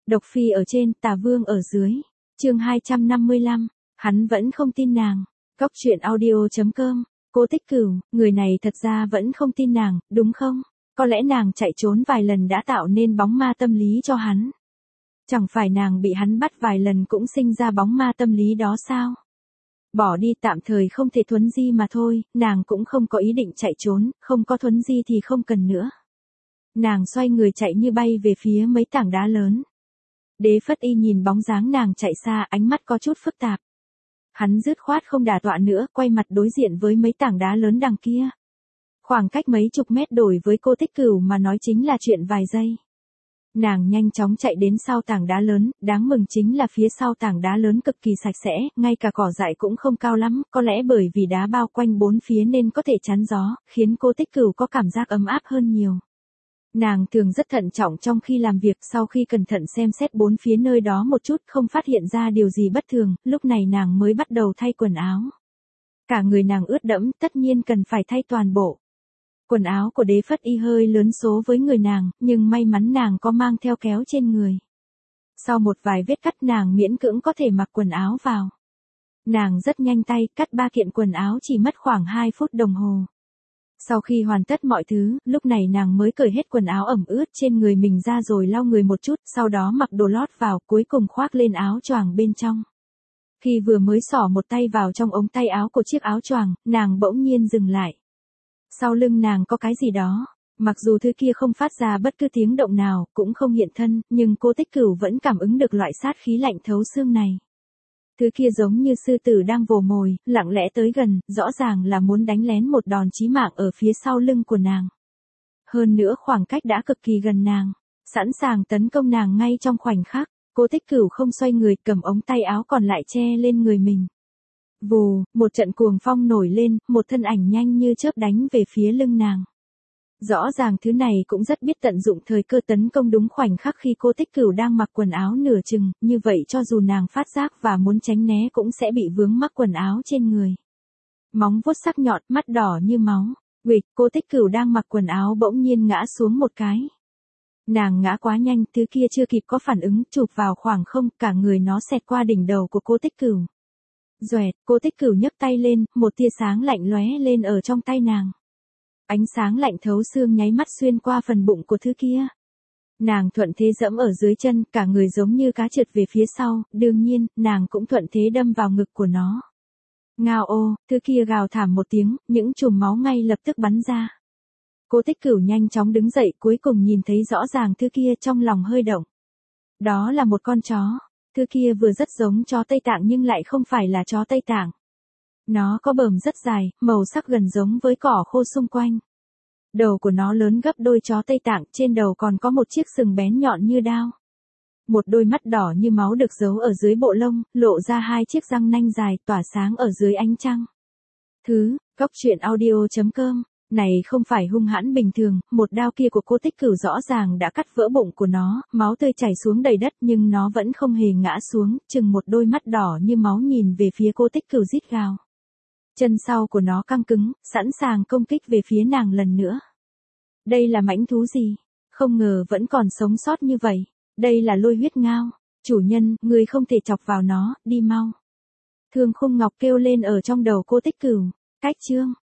Độc phi ở trên, tà vương ở dưới. Chương 255, hắn vẫn không tin nàng. Góc truyện audio.com. Cô Tích Cửu, người này thật ra vẫn không tin nàng, đúng không? Có lẽ nàng chạy trốn vài lần đã tạo nên bóng ma tâm lý cho hắn. Chẳng phải nàng bị hắn bắt vài lần cũng sinh ra bóng ma tâm lý đó sao? Bỏ đi, tạm thời không thể thuấn di mà thôi, nàng cũng không có ý định chạy trốn, không có thuấn di thì không cần nữa. Nàng xoay người chạy như bay về phía mấy tảng đá lớn. Đế Phất Y nhìn bóng dáng nàng chạy xa, ánh mắt có chút phức tạp. Hắn dứt khoát không đả tọa nữa, quay mặt đối diện với mấy tảng đá lớn đằng kia. Khoảng cách mấy chục mét đổi với cô Tích Cửu mà nói chính là chuyện vài giây. Nàng nhanh chóng chạy đến sau tảng đá lớn, đáng mừng chính là phía sau tảng đá lớn cực kỳ sạch sẽ, ngay cả cỏ dại cũng không cao lắm, có lẽ bởi vì đá bao quanh bốn phía nên có thể chắn gió, khiến cô Tích Cửu có cảm giác ấm áp hơn nhiều. Nàng thường rất thận trọng trong khi làm việc, sau khi cẩn thận xem xét bốn phía nơi đó một chút không phát hiện ra điều gì bất thường, lúc này nàng mới bắt đầu thay quần áo. Cả người nàng ướt đẫm, tất nhiên cần phải thay toàn bộ. Quần áo của Đế Phất Y hơi lớn số với người nàng, nhưng may mắn nàng có mang theo kéo trên người. Sau một vài vết cắt nàng miễn cưỡng có thể mặc quần áo vào. Nàng rất nhanh tay, cắt 3 kiện quần áo chỉ mất khoảng 2 phút đồng hồ. Sau khi hoàn tất mọi thứ, lúc này nàng mới cởi hết quần áo ẩm ướt trên người mình ra rồi lau người một chút, sau đó mặc đồ lót vào, cuối cùng khoác lên áo choàng bên trong. Khi vừa mới xỏ một tay vào trong ống tay áo của chiếc áo choàng, nàng bỗng nhiên dừng lại. Sau lưng nàng có cái gì đó, mặc dù thứ kia không phát ra bất cứ tiếng động nào, cũng không hiện thân, nhưng cô Tích Cửu vẫn cảm ứng được loại sát khí lạnh thấu xương này. Thứ kia giống như sư tử đang vồ mồi, lặng lẽ tới gần, rõ ràng là muốn đánh lén một đòn chí mạng ở phía sau lưng của nàng. Hơn nữa khoảng cách đã cực kỳ gần nàng, sẵn sàng tấn công nàng ngay trong khoảnh khắc, cô Tích Cửu không xoay người, cầm ống tay áo còn lại che lên người mình. Vù, một trận cuồng phong nổi lên, một thân ảnh nhanh như chớp đánh về phía lưng nàng. Rõ ràng thứ này cũng rất biết tận dụng thời cơ tấn công đúng khoảnh khắc khi cô Tích Cửu đang mặc quần áo nửa chừng, như vậy cho dù nàng phát giác và muốn tránh né cũng sẽ bị vướng mắc quần áo trên người. Móng vuốt sắc nhọn, mắt đỏ như máu. Uịch, cô Tích Cửu đang mặc quần áo bỗng nhiên ngã xuống một cái. Nàng ngã quá nhanh, thứ kia chưa kịp có phản ứng, chụp vào khoảng không, cả người nó xẹt qua đỉnh đầu của cô Tích Cửu. Doẹt, cô Tích Cửu nhấc tay lên, một tia sáng lạnh lóe lên ở trong tay nàng. Ánh sáng lạnh thấu xương nháy mắt xuyên qua phần bụng của thứ kia. Nàng thuận thế dẫm ở dưới chân, cả người giống như cá trượt về phía sau, đương nhiên, nàng cũng thuận thế đâm vào ngực của nó. Ngao ô, thứ kia gào thảm một tiếng, những chùm máu ngay lập tức bắn ra. Cô Tích Cửu nhanh chóng đứng dậy, cuối cùng nhìn thấy rõ ràng thứ kia, trong lòng hơi động. Đó là một con chó. Thứ kia vừa rất giống chó Tây Tạng nhưng lại không phải là chó Tây Tạng. Nó có bờm rất dài, màu sắc gần giống với cỏ khô xung quanh. Đầu của nó lớn gấp đôi chó Tây Tạng, trên đầu còn có một chiếc sừng bén nhọn như đao. Một đôi mắt đỏ như máu được giấu ở dưới bộ lông, lộ ra 2 chiếc răng nanh dài tỏa sáng ở dưới ánh trăng. Góc truyện audio.com. Này không phải hung hãn bình thường, một đao kia của cô Tích Cửu rõ ràng đã cắt vỡ bụng của nó, máu tươi chảy xuống đầy đất nhưng nó vẫn không hề ngã xuống, chừng một đôi mắt đỏ như máu nhìn về phía cô Tích Cửu rít gào. Chân sau của nó căng cứng, sẵn sàng công kích về phía nàng lần nữa. Đây là mãnh thú gì? Không ngờ vẫn còn sống sót như vậy. Đây là Lôi Huyết Ngao. Chủ nhân, người không thể chọc vào nó, đi mau. Thương Khung Ngọc kêu lên ở trong đầu cô Tích Cửu. Cách chương.